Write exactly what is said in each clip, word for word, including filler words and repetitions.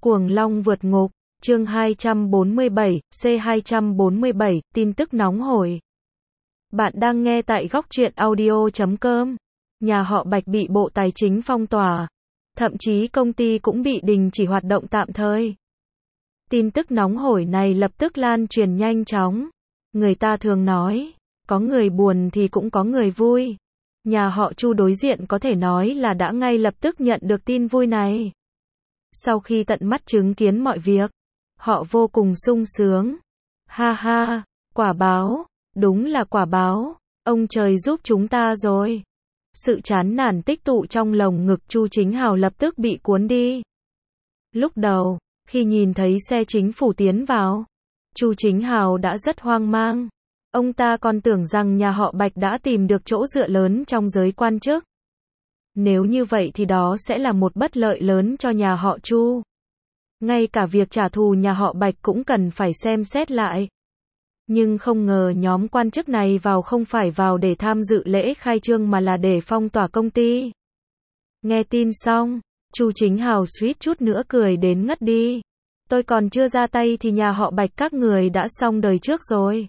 Cuồng long vượt ngục, chương hai trăm bốn mươi bảy, C hai trăm bốn mươi bảy, tin tức nóng hổi. Bạn đang nghe tại góc truyện audio chấm com. Nhà họ Bạch bị Bộ Tài chính phong tỏa. Thậm chí công ty cũng bị đình chỉ hoạt động tạm thời. Tin tức nóng hổi này lập tức lan truyền nhanh chóng. Người ta thường nói, có người buồn thì cũng có người vui. Nhà họ Chu đối diện có thể nói là đã ngay lập tức nhận được tin vui này. Sau khi tận mắt chứng kiến mọi việc, họ vô cùng sung sướng. Ha ha, quả báo, đúng là quả báo, ông trời giúp chúng ta rồi. Sự chán nản tích tụ trong lồng ngực Chu Chính Hào lập tức bị cuốn đi. Lúc đầu, khi nhìn thấy xe chính phủ tiến vào, Chu Chính Hào đã rất hoang mang. Ông ta còn tưởng rằng nhà họ Bạch đã tìm được chỗ dựa lớn trong giới quan chức. Nếu như vậy thì đó sẽ là một bất lợi lớn cho nhà họ Chu. Ngay cả việc trả thù nhà họ Bạch cũng cần phải xem xét lại. Nhưng không ngờ nhóm quan chức này vào không phải vào để tham dự lễ khai trương mà là để phong tỏa công ty. Nghe tin xong, Chu Chính Hào suýt chút nữa cười đến ngất đi. Tôi còn chưa ra tay thì nhà họ Bạch các người đã xong đời trước rồi.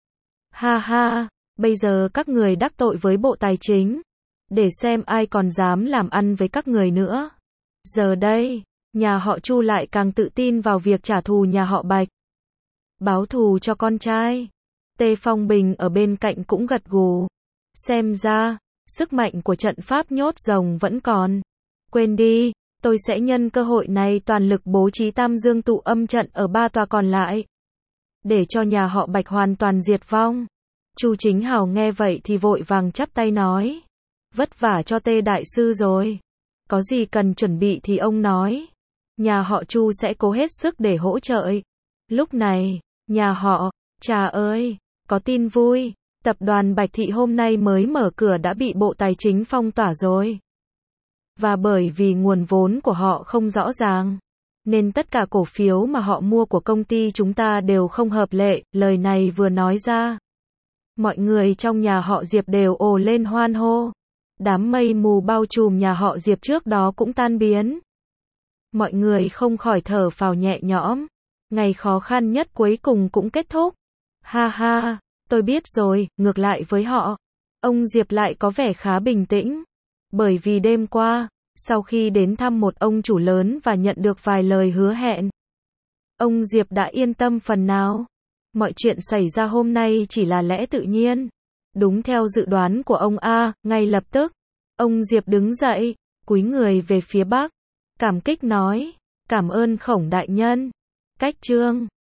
Ha ha, bây giờ các người đắc tội với Bộ Tài chính. Để xem ai còn dám làm ăn với các người nữa. Giờ đây, nhà họ Chu lại càng tự tin vào việc trả thù nhà họ Bạch. Báo thù cho con trai. Tê Phong Bình ở bên cạnh cũng gật gù. Xem ra, sức mạnh của trận pháp nhốt rồng vẫn còn. Quên đi, tôi sẽ nhân cơ hội này toàn lực bố trí Tam Dương tụ âm trận ở ba tòa còn lại. Để cho nhà họ Bạch hoàn toàn diệt vong. Chu Chính Hào nghe vậy thì vội vàng chắp tay nói. Vất vả cho Tê Đại Sư rồi. Có gì cần chuẩn bị thì ông nói. Nhà họ Chu sẽ cố hết sức để hỗ trợ. Lúc này, nhà họ, chà ơi, có tin vui. Tập đoàn Bạch Thị hôm nay mới mở cửa đã bị Bộ Tài chính phong tỏa rồi. Và bởi vì nguồn vốn của họ không rõ ràng, nên tất cả cổ phiếu mà họ mua của công ty chúng ta đều không hợp lệ. Lời này vừa nói ra, mọi người trong nhà họ Diệp đều ồ lên hoan hô. Đám mây mù bao trùm nhà họ Diệp trước đó cũng tan biến. Mọi người không khỏi thở phào nhẹ nhõm. Ngày khó khăn nhất cuối cùng cũng kết thúc. Ha ha, tôi biết rồi, ngược lại với họ, ông Diệp lại có vẻ khá bình tĩnh. Bởi vì đêm qua, sau khi đến thăm một ông chủ lớn và nhận được vài lời hứa hẹn, ông Diệp đã yên tâm phần nào. Mọi chuyện xảy ra hôm nay chỉ là lẽ tự nhiên. Đúng theo dự đoán của ông A, ngay lập tức, ông Diệp đứng dậy, cúi người về phía Bắc, cảm kích nói, cảm ơn Khổng đại nhân. Cách chương